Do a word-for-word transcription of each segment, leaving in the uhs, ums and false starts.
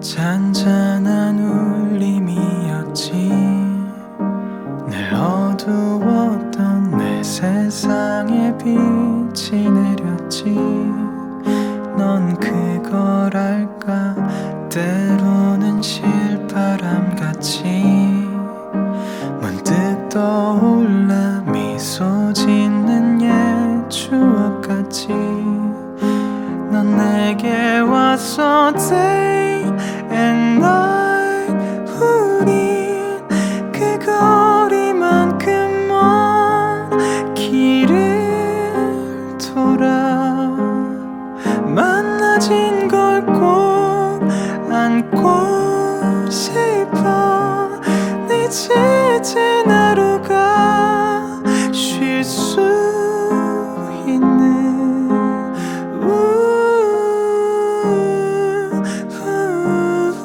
잔잔한 울림이었지. 늘 어두웠던 내 세상에 빛이 내렸지. 넌 그걸 알까? 때로는 실바람같이 문득 떠올라 미소 짓는 옛 추억같이 넌 내게 왔어 day and night. 우린 그 거리만큼 먼 길을 돌아 만나진 걸 꼭 안고 싶어. 네 지친 하루가 쉴 수 있는 우, 우,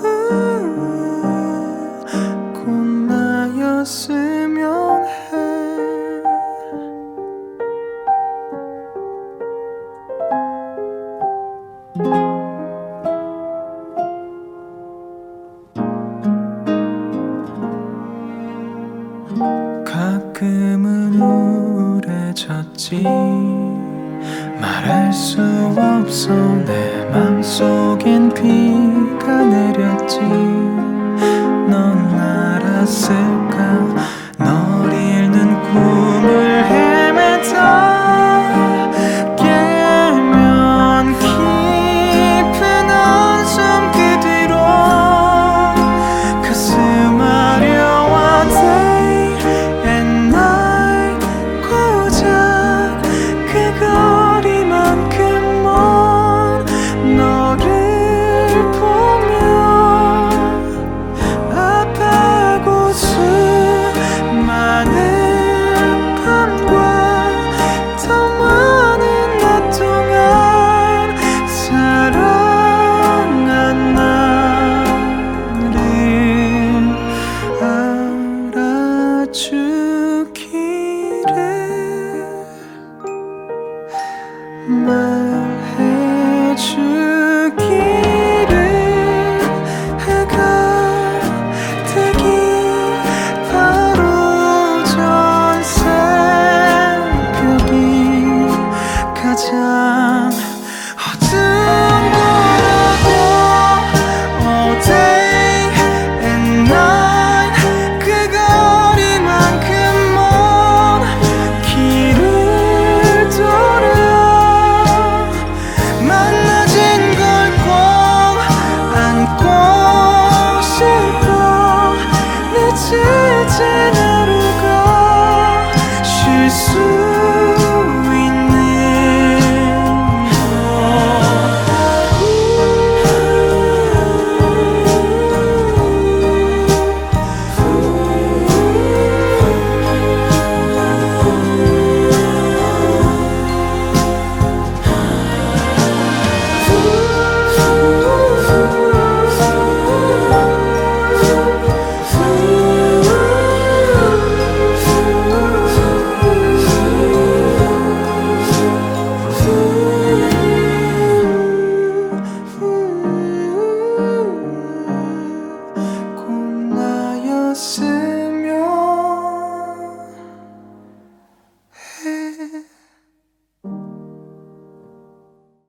우, 곧 나였으면 해. 가끔은 우울해졌지. 말할 수 없어 내 맘속